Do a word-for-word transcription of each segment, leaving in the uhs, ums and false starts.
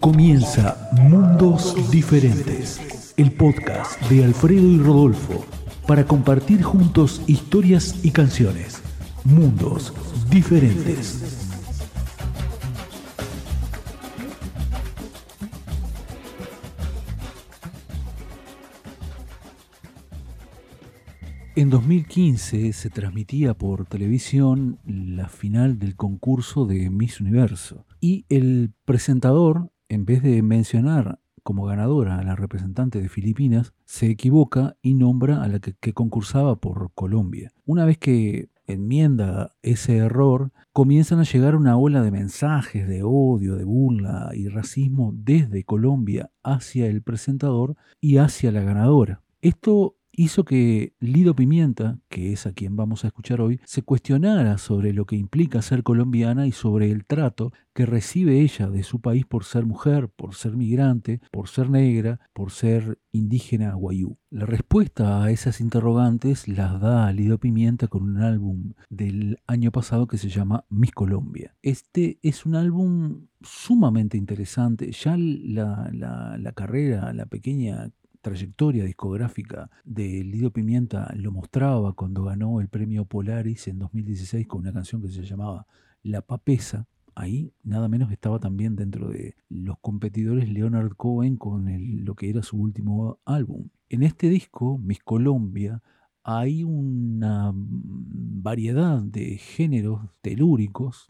Comienza Mundos Diferentes, el podcast de Alfredo y Rodolfo, para compartir juntos historias y canciones. Mundos Diferentes. En dos mil quince se transmitía por televisión la final del concurso de Miss Universo y el presentador, en vez de mencionar como ganadora a la representante de Filipinas, se equivoca y nombra a la que, que concursaba por Colombia. Una vez que enmienda ese error, comienzan a llegar una ola de mensajes de odio, de burla y racismo desde Colombia hacia el presentador y hacia la ganadora. Esto hizo que Lido Pimienta, que es a quien vamos a escuchar hoy, se cuestionara sobre lo que implica ser colombiana y sobre el trato que recibe ella de su país por ser mujer, por ser migrante, por ser negra, por ser indígena guayú. La respuesta a esas interrogantes las da Lido Pimienta con un álbum del año pasado que se llama Miss Colombia. Este es un álbum sumamente interesante. Ya la, la, la carrera, la pequeña trayectoria discográfica de Lido Pimienta lo mostraba cuando ganó el premio Polaris en dos mil dieciséis con una canción que se llamaba La Papesa. Ahí nada menos estaba también dentro de los competidores Leonard Cohen con el, lo que era su último álbum. En este disco, Miss Colombia, hay una variedad de géneros telúricos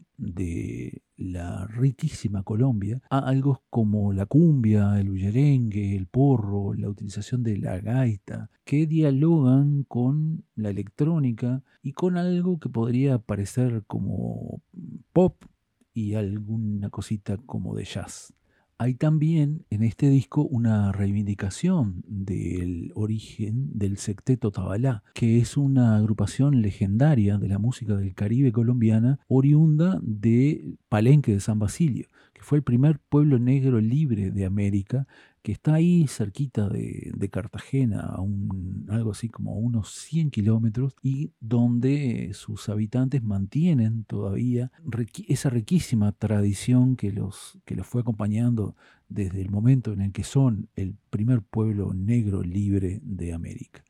de la riquísima Colombia, a algo como la cumbia, el bullerengue, el porro, la utilización de la gaita, que dialogan con la electrónica y con algo que podría parecer como pop y alguna cosita como de jazz. Hay también en este disco una reivindicación del origen del Secteto Tabalá, que es una agrupación legendaria de la música del Caribe colombiana, oriunda de Palenque de San Basilio, que fue el primer pueblo negro libre de América, que está ahí cerquita de, de Cartagena, a un, algo así como unos cien kilómetros, y donde sus habitantes mantienen todavía riqui, esa riquísima tradición que los, que los fue acompañando desde el momento en el que son el primer pueblo negro libre de América.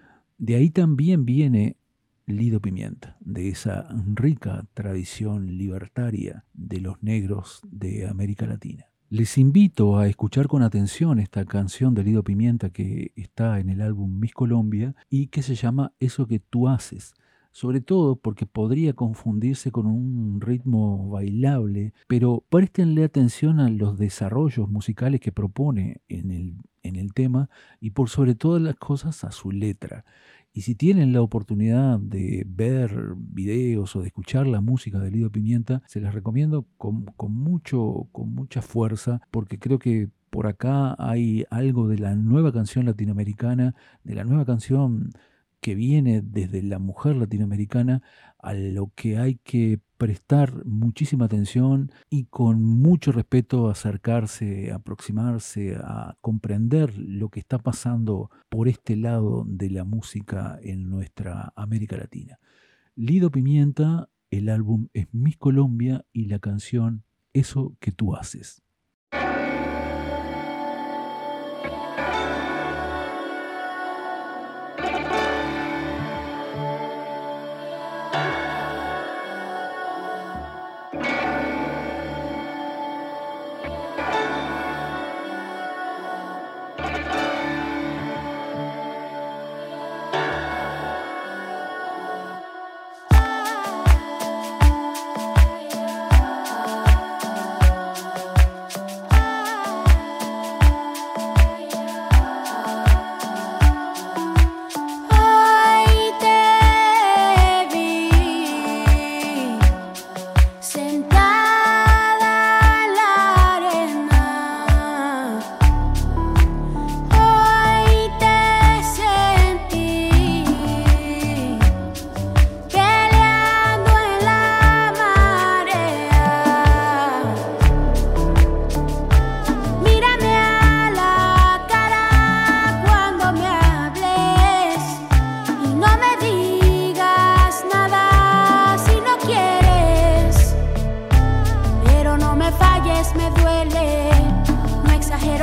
De ahí también viene Lido Pimienta, de esa rica tradición libertaria de los negros de América Latina. Les invito a escuchar con atención esta canción de Lido Pimienta que está en el álbum Miss Colombia y que se llama Eso que tú haces, sobre todo porque podría confundirse con un ritmo bailable, pero préstenle atención a los desarrollos musicales que propone en el, en el tema y por sobre todas las cosas a su letra. Y si tienen la oportunidad de ver videos o de escuchar la música de Lido Pimienta, se les recomiendo con, con, mucho, con mucha fuerza, porque creo que por acá hay algo de la nueva canción latinoamericana, de la nueva canción que viene desde la mujer latinoamericana, a lo que hay que prestar muchísima atención y con mucho respeto acercarse, aproximarse, a comprender lo que está pasando por este lado de la música en nuestra América Latina. Lido Pimienta, el álbum es Miss Colombia y la canción Eso que tú haces.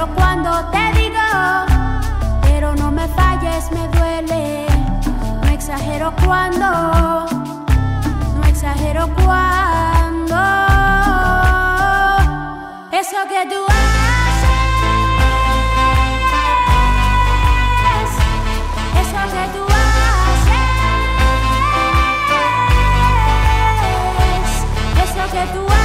exagero cuando te digo, pero no me falles, me duele. No exagero cuando, no exagero cuando. Eso que tú haces, eso que tú haces, eso que tú haces.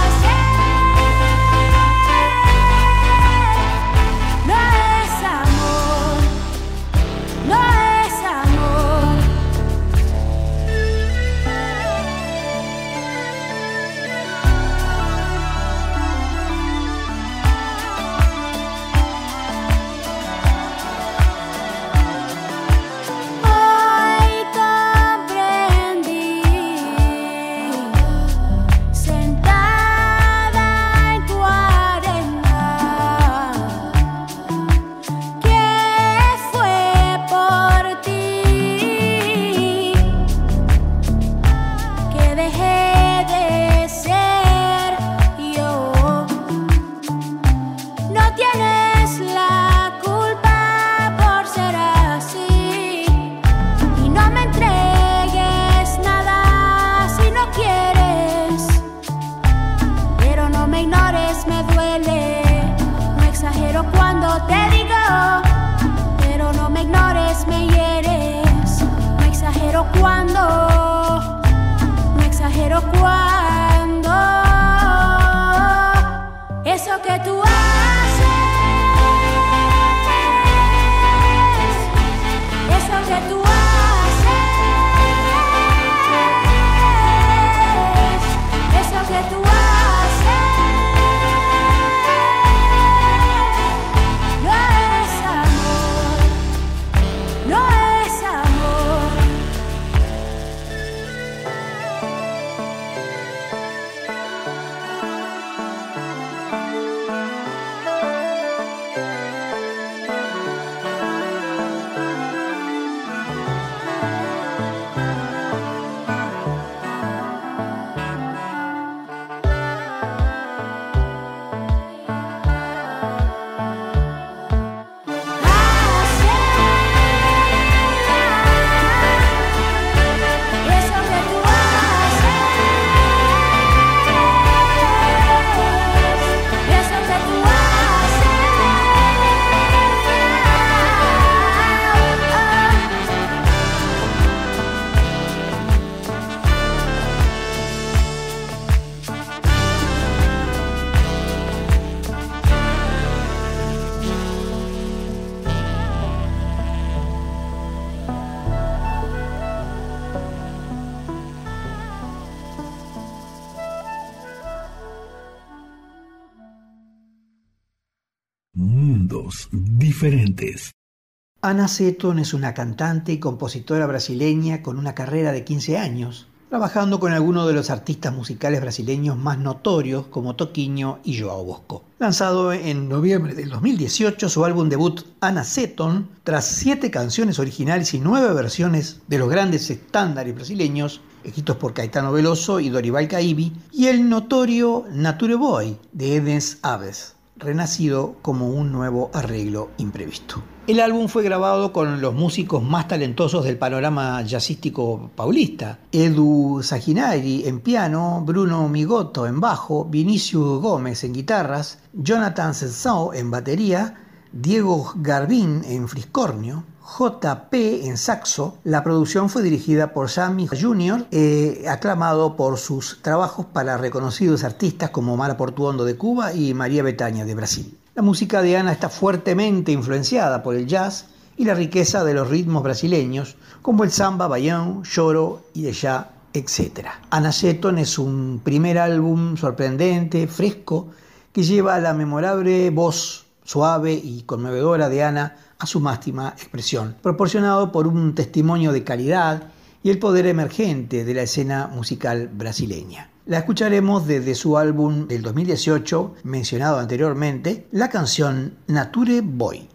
Mundos diferentes. Ana Seton es una cantante y compositora brasileña con una carrera de quince años, trabajando con algunos de los artistas musicales brasileños más notorios como Toquinho y João Bosco. Lanzado en noviembre del dos mil dieciocho, su álbum debut Ana Seton, tras siete canciones originales y nueve versiones de los grandes estándares brasileños, escritos por Caetano Veloso y Dorival Caymmi, y el notorio Nature Boy de Edens Aves, renacido como un nuevo arreglo imprevisto. El álbum fue grabado con los músicos más talentosos del panorama jazzístico paulista: Edu Saginari en piano, Bruno Migotto en bajo, Vinicius Gómez en guitarras, Jonathan Sensao en batería, Diego Garbín en fliscornio, J P en saxo. La producción fue dirigida por Sammy junior, eh, aclamado por sus trabajos para reconocidos artistas como Mara Portuondo de Cuba y María Bethânia de Brasil. La música de Ana está fuertemente influenciada por el jazz y la riqueza de los ritmos brasileños, como el samba, baião, choro y de ya, etcétera. Ana Seton es un primer álbum sorprendente, fresco, que lleva la memorable voz suave y conmovedora de Ana a su máxima expresión, proporcionado por un testimonio de calidad y el poder emergente de la escena musical brasileña. La escucharemos desde su álbum del dos mil dieciocho, mencionado anteriormente, la canción Nature Boy.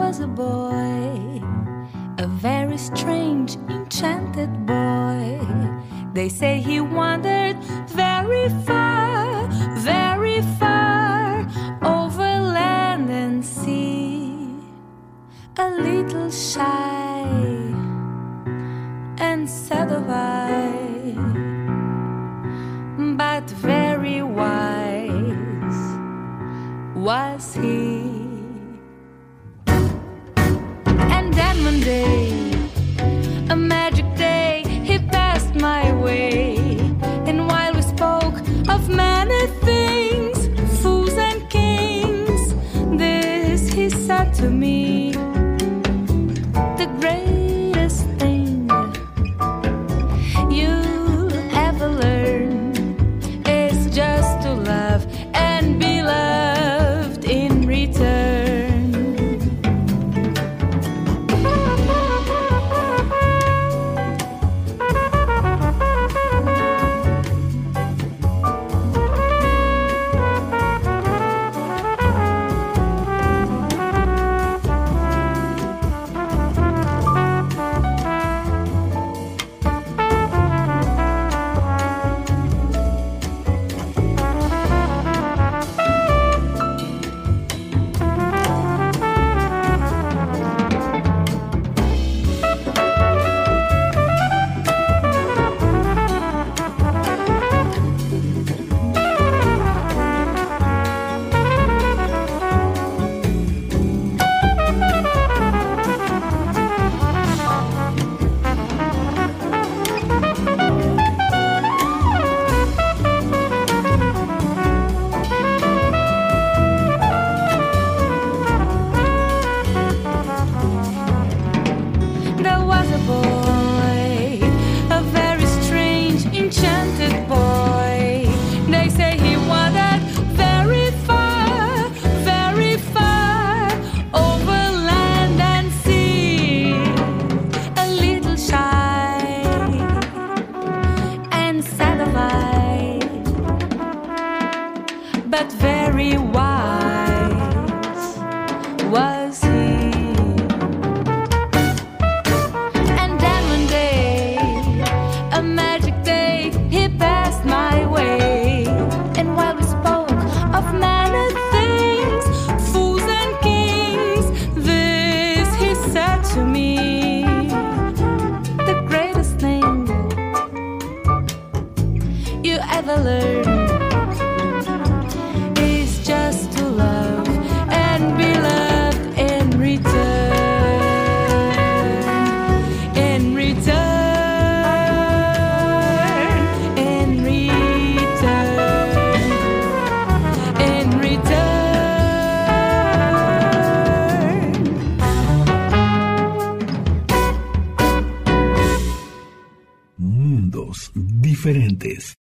was a boy, a very strange, enchanted boy. They say he wandered very far, very far, over land and sea. A little shy and sad of eye, but very wise was he. And then one day, a magic day, he passed my way. And while we spoke of many things, fools and kings, this he said to me: the greatest thing you'll ever learn is just to love and be loved in return. But very wise was he. And then one day, a magic day, he passed my way. And while we spoke of many things, fools and kings, this he said to me: the greatest thing you ever learned just to love and be loved in return, in return, in return, in return. Mundos diferentes.